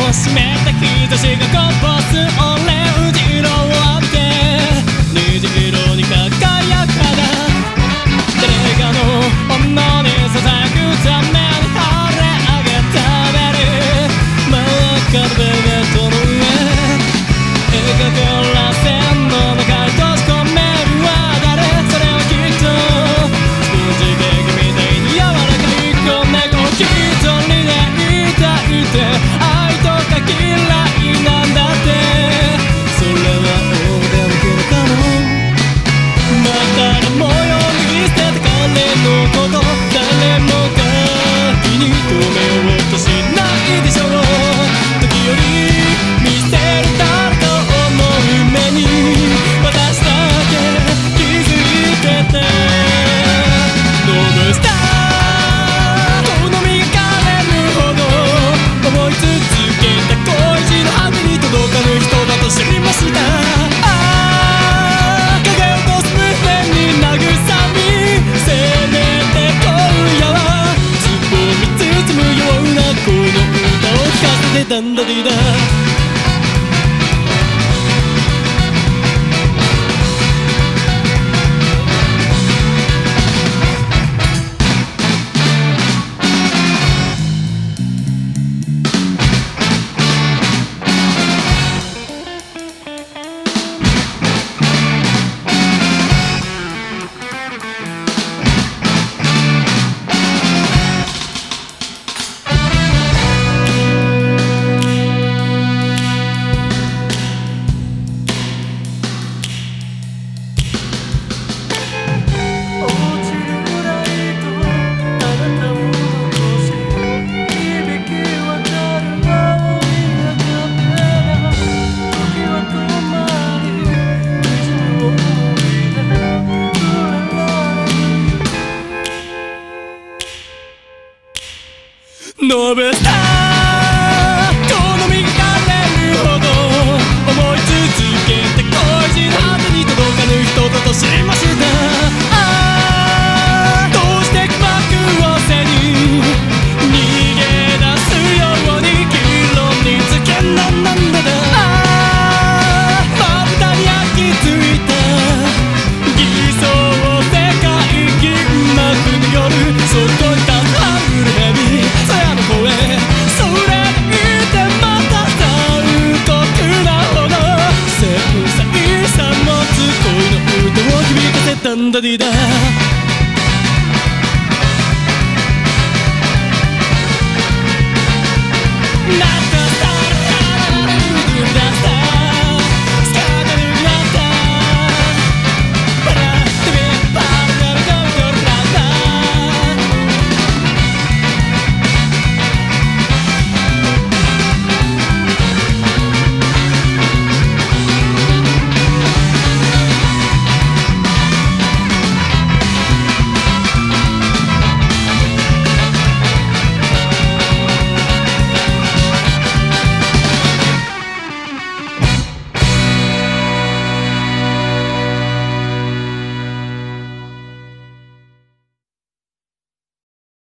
を閉めた日差しがこぼすオレンジ色を浴びて虹色に輝く肌誰かの本能にささやくために晴れ上げたベル真っ赤なベルトの上描から線の中に閉じ込めるは誰それはきっとスポンジケーキみたいに柔らかい子猫一人でいたいて愛とか嫌いなんだってそれは俺だけかもまた誰も呼び捨てた彼のこと誰もが気に留めようとしないでしょう時より見せる誰かを思う目に私だけ気づいててどうした好みが枯れるほど思い続けた恋路の果てに届かぬ人だと知りました影を落とす胸に慰みせめて今夜はつぼみ包むようなこの歌を聴かせてたんだディダ伸べた好みが枯れるほど思い続けた恋路の果てに届かぬ人だと知りましたどうして幕を背に逃げ出すように議論につけなんだまぶたに焼き付いた偽装世界銀幕の夜そこに立つはぐるヘビそやの声それでいてまた残酷なほど繊細さ持つ恋の歌を響かせたんだディダ